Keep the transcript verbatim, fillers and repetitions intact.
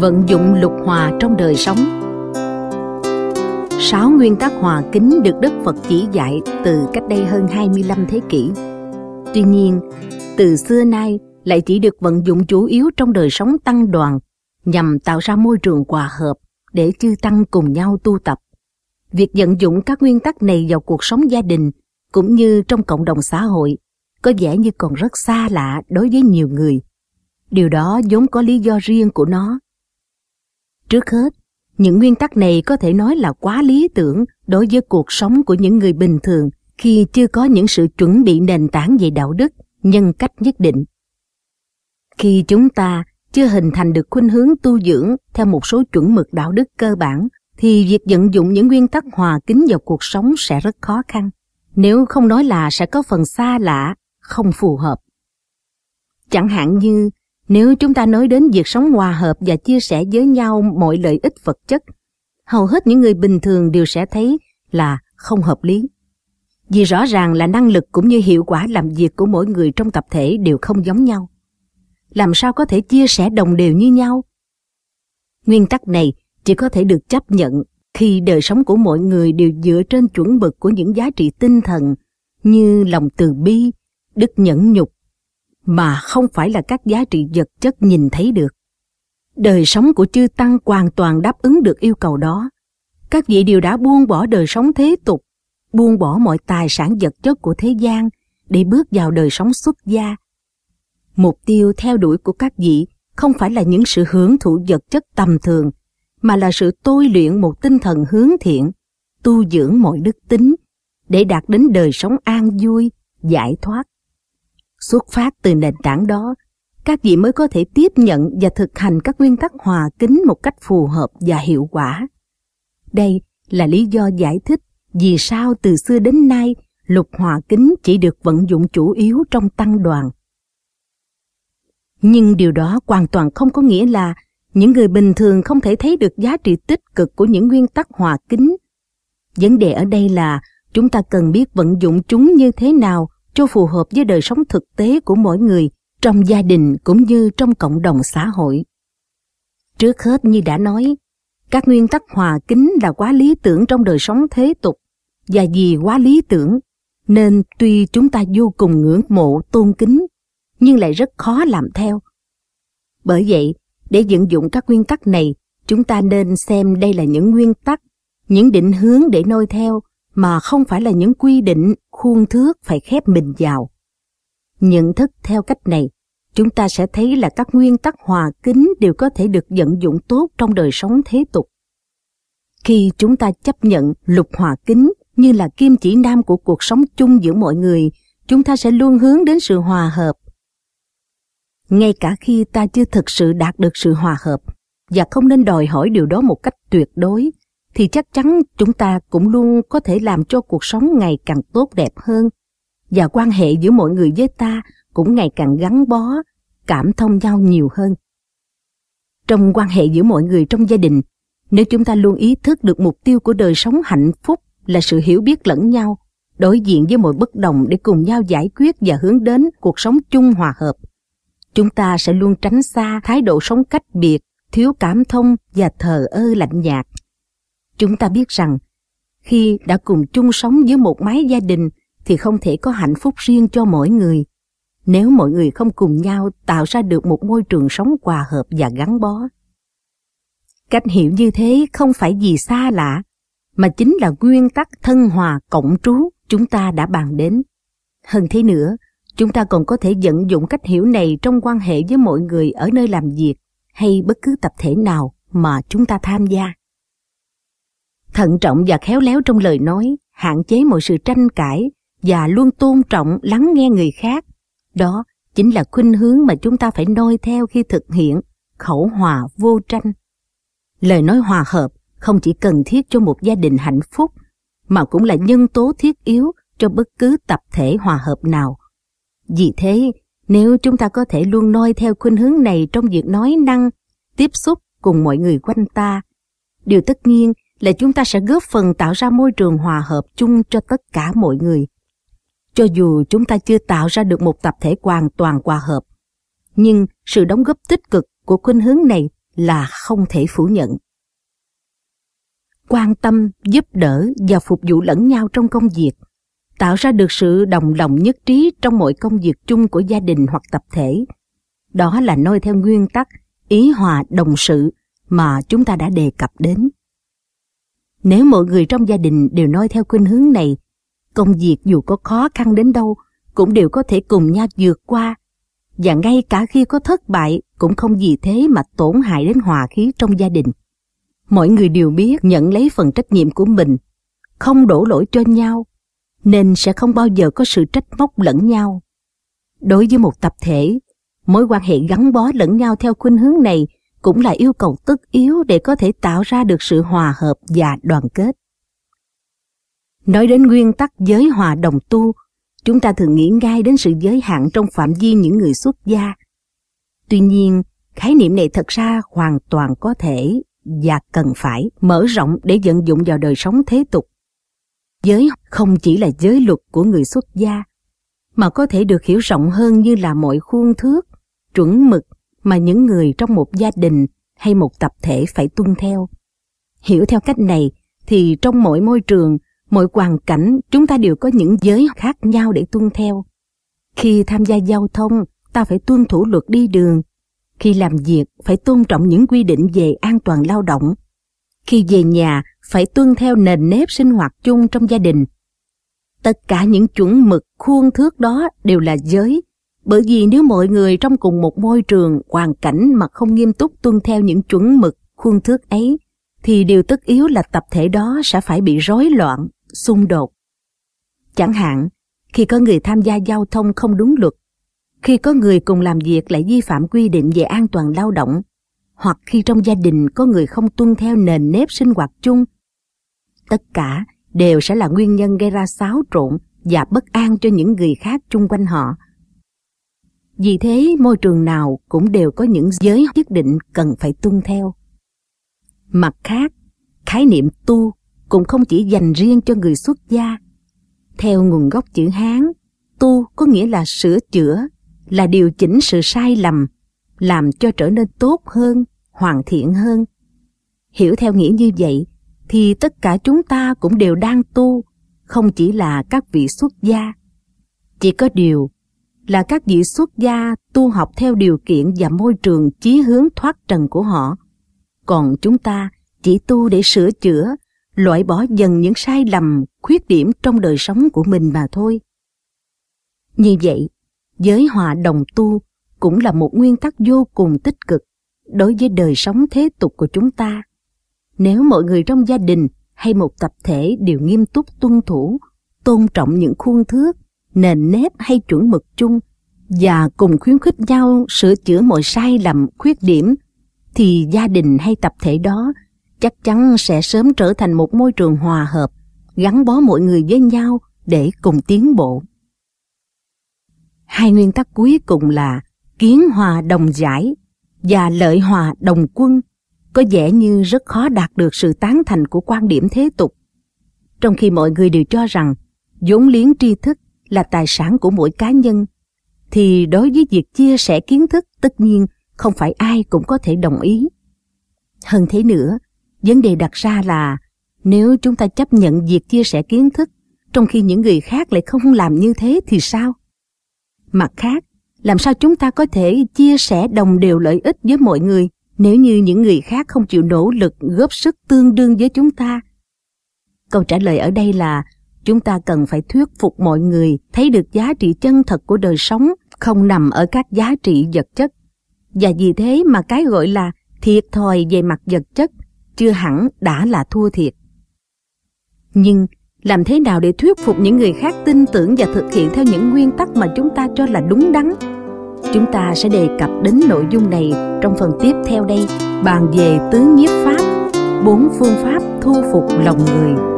Vận dụng lục hòa trong đời sống. Sáu nguyên tắc hòa kính được Đức Phật chỉ dạy từ cách đây hơn hai mươi lăm thế kỷ. Tuy nhiên, từ xưa nay lại chỉ được vận dụng chủ yếu trong đời sống tăng đoàn nhằm tạo ra môi trường hòa hợp để chư tăng cùng nhau tu tập. Việc vận dụng các nguyên tắc này vào cuộc sống gia đình cũng như trong cộng đồng xã hội có vẻ như còn rất xa lạ đối với nhiều người. Điều đó vốn có lý do riêng của nó. Trước hết, những nguyên tắc này có thể nói là quá lý tưởng đối với cuộc sống của những người bình thường khi chưa có những sự chuẩn bị nền tảng về đạo đức, nhân cách nhất định. Khi chúng ta chưa hình thành được khuynh hướng tu dưỡng theo một số chuẩn mực đạo đức cơ bản, thì việc vận dụng những nguyên tắc hòa kính vào cuộc sống sẽ rất khó khăn, nếu không nói là sẽ có phần xa lạ, không phù hợp. Chẳng hạn như nếu chúng ta nói đến việc sống hòa hợp và chia sẻ với nhau mọi lợi ích vật chất, hầu hết những người bình thường đều sẽ thấy là không hợp lý. Vì rõ ràng là năng lực cũng như hiệu quả làm việc của mỗi người trong tập thể đều không giống nhau. Làm sao có thể chia sẻ đồng đều như nhau? Nguyên tắc này chỉ có thể được chấp nhận khi đời sống của mọi người đều dựa trên chuẩn mực của những giá trị tinh thần như lòng từ bi, đức nhẫn nhục, mà không phải là các giá trị vật chất nhìn thấy được. Đời sống của chư tăng hoàn toàn đáp ứng được yêu cầu đó. Các vị đều đã buông bỏ đời sống thế tục, buông bỏ mọi tài sản vật chất của thế gian để bước vào đời sống xuất gia. Mục tiêu theo đuổi của các vị không phải là những sự hưởng thụ vật chất tầm thường, mà là sự tôi luyện một tinh thần hướng thiện, tu dưỡng mọi đức tính để đạt đến đời sống an vui, giải thoát. Xuất phát từ nền tảng đó, các vị mới có thể tiếp nhận và thực hành các nguyên tắc hòa kính một cách phù hợp và hiệu quả. Đây là lý do giải thích vì sao từ xưa đến nay lục hòa kính chỉ được vận dụng chủ yếu trong tăng đoàn. Nhưng điều đó hoàn toàn không có nghĩa là những người bình thường không thể thấy được giá trị tích cực của những nguyên tắc hòa kính. Vấn đề ở đây là chúng ta cần biết vận dụng chúng như thế nào cho phù hợp với đời sống thực tế của mỗi người trong gia đình cũng như trong cộng đồng xã hội. Trước hết như đã nói, các nguyên tắc hòa kính là quá lý tưởng trong đời sống thế tục, và vì quá lý tưởng nên tuy chúng ta vô cùng ngưỡng mộ tôn kính, nhưng lại rất khó làm theo. Bởi vậy, để vận dụng các nguyên tắc này, chúng ta nên xem đây là những nguyên tắc, những định hướng để noi theo, mà không phải là những quy định, khuôn thước phải khép mình vào. Nhận thức theo cách này, chúng ta sẽ thấy là các nguyên tắc hòa kính đều có thể được vận dụng tốt trong đời sống thế tục. Khi chúng ta chấp nhận lục hòa kính như là kim chỉ nam của cuộc sống chung giữa mọi người, chúng ta sẽ luôn hướng đến sự hòa hợp. Ngay cả khi ta chưa thực sự đạt được sự hòa hợp, và không nên đòi hỏi điều đó một cách tuyệt đối, thì chắc chắn chúng ta cũng luôn có thể làm cho cuộc sống ngày càng tốt đẹp hơn, và quan hệ giữa mọi người với ta cũng ngày càng gắn bó, cảm thông nhau nhiều hơn. Trong quan hệ giữa mọi người trong gia đình, nếu chúng ta luôn ý thức được mục tiêu của đời sống hạnh phúc là sự hiểu biết lẫn nhau, đối diện với mọi bất đồng để cùng nhau giải quyết và hướng đến cuộc sống chung hòa hợp, chúng ta sẽ luôn tránh xa thái độ sống cách biệt, thiếu cảm thông và thờ ơ lạnh nhạt. Chúng ta biết rằng, khi đã cùng chung sống dưới một mái gia đình thì không thể có hạnh phúc riêng cho mỗi người, nếu mọi người không cùng nhau tạo ra được một môi trường sống hòa hợp và gắn bó. Cách hiểu như thế không phải vì xa lạ, mà chính là nguyên tắc thân hòa cộng trú chúng ta đã bàn đến. Hơn thế nữa, chúng ta còn có thể vận dụng cách hiểu này trong quan hệ với mọi người ở nơi làm việc hay bất cứ tập thể nào mà chúng ta tham gia. Thận trọng và khéo léo trong lời nói, hạn chế mọi sự tranh cãi và luôn tôn trọng lắng nghe người khác. Đó chính là khuynh hướng mà chúng ta phải noi theo khi thực hiện khẩu hòa vô tranh. Lời nói hòa hợp không chỉ cần thiết cho một gia đình hạnh phúc, mà cũng là nhân tố thiết yếu cho bất cứ tập thể hòa hợp nào. Vì thế, nếu chúng ta có thể luôn noi theo khuynh hướng này trong việc nói năng, tiếp xúc cùng mọi người quanh ta, điều tất nhiên là chúng ta sẽ góp phần tạo ra môi trường hòa hợp chung cho tất cả mọi người. Cho dù chúng ta chưa tạo ra được một tập thể hoàn toàn hòa hợp, nhưng sự đóng góp tích cực của khuynh hướng này là không thể phủ nhận. Quan tâm, giúp đỡ và phục vụ lẫn nhau trong công việc, tạo ra được sự đồng lòng nhất trí trong mọi công việc chung của gia đình hoặc tập thể. Đó là noi theo nguyên tắc ý hòa đồng sự mà chúng ta đã đề cập đến. Nếu mọi người trong gia đình đều noi theo khuynh hướng này, công việc dù có khó khăn đến đâu cũng đều có thể cùng nhau vượt qua, và ngay cả khi có thất bại cũng không vì thế mà tổn hại đến hòa khí trong gia đình. Mọi người đều biết nhận lấy phần trách nhiệm của mình, không đổ lỗi cho nhau, nên sẽ không bao giờ có sự trách móc lẫn nhau. Đối với một tập thể, mối quan hệ gắn bó lẫn nhau theo khuynh hướng này cũng là yêu cầu tất yếu để có thể tạo ra được sự hòa hợp và đoàn kết. Nói đến nguyên tắc giới hòa đồng tu, chúng ta thường nghĩ ngay đến sự giới hạn trong phạm vi những người xuất gia. Tuy nhiên, khái niệm này thật ra hoàn toàn có thể và cần phải mở rộng để vận dụng vào đời sống thế tục. Giới không chỉ là giới luật của người xuất gia, mà có thể được hiểu rộng hơn như là mọi khuôn thước, chuẩn mực mà những người trong một gia đình hay một tập thể phải tuân theo. Hiểu theo cách này thì trong mỗi môi trường, mọi hoàn cảnh chúng ta đều có những giới khác nhau để tuân theo. Khi tham gia giao thông, ta phải tuân thủ luật đi đường. Khi làm việc, phải tôn trọng những quy định về an toàn lao động. Khi về nhà, phải tuân theo nền nếp sinh hoạt chung trong gia đình. Tất cả những chuẩn mực, khuôn thước đó đều là giới, bởi vì nếu mọi người trong cùng một môi trường, hoàn cảnh mà không nghiêm túc tuân theo những chuẩn mực, khuôn thước ấy, thì điều tất yếu là tập thể đó sẽ phải bị rối loạn, xung đột. Chẳng hạn, khi có người tham gia giao thông không đúng luật, khi có người cùng làm việc lại vi phạm quy định về an toàn lao động, hoặc khi trong gia đình có người không tuân theo nền nếp sinh hoạt chung, tất cả đều sẽ là nguyên nhân gây ra xáo trộn và bất an cho những người khác chung quanh họ. Vì thế, môi trường nào cũng đều có những giới nhất định cần phải tuân theo. Mặt khác, khái niệm tu cũng không chỉ dành riêng cho người xuất gia. Theo nguồn gốc chữ Hán, tu có nghĩa là sửa chữa, là điều chỉnh sự sai lầm, làm cho trở nên tốt hơn, hoàn thiện hơn. Hiểu theo nghĩa như vậy, thì tất cả chúng ta cũng đều đang tu, không chỉ là các vị xuất gia. Chỉ có điều là các vị xuất gia tu học theo điều kiện và môi trường chí hướng thoát trần của họ. Còn chúng ta chỉ tu để sửa chữa, loại bỏ dần những sai lầm, khuyết điểm trong đời sống của mình mà thôi. Như vậy, giới hòa đồng tu cũng là một nguyên tắc vô cùng tích cực đối với đời sống thế tục của chúng ta. Nếu mọi người trong gia đình hay một tập thể đều nghiêm túc tuân thủ, tôn trọng những khuôn thước, nền nếp hay chuẩn mực chung và cùng khuyến khích nhau sửa chữa mọi sai lầm, khuyết điểm, thì gia đình hay tập thể đó chắc chắn sẽ sớm trở thành một môi trường hòa hợp, gắn bó mọi người với nhau để cùng tiến bộ. Hai nguyên tắc cuối cùng là kiến hòa đồng giải và lợi hòa đồng quân, có vẻ như rất khó đạt được sự tán thành của quan điểm thế tục. Trong khi mọi người đều cho rằng vốn liếng tri thức là tài sản của mỗi cá nhân, thì đối với việc chia sẻ kiến thức tất nhiên không phải ai cũng có thể đồng ý. Hơn thế nữa, vấn đề đặt ra là nếu chúng ta chấp nhận việc chia sẻ kiến thức, trong khi những người khác lại không làm như thế thì sao? Mặt khác, làm sao chúng ta có thể chia sẻ đồng đều lợi ích với mọi người nếu như những người khác không chịu nỗ lực góp sức tương đương với chúng ta? Câu trả lời ở đây là chúng ta cần phải thuyết phục mọi người thấy được giá trị chân thật của đời sống không nằm ở các giá trị vật chất. Và vì thế mà cái gọi là thiệt thòi về mặt vật chất chưa hẳn đã là thua thiệt. Nhưng làm thế nào để thuyết phục những người khác tin tưởng và thực hiện theo những nguyên tắc mà chúng ta cho là đúng đắn? Chúng ta sẽ đề cập đến nội dung này trong phần tiếp theo đây, bàn về tứ nhiếp pháp, bốn phương pháp thu phục lòng người.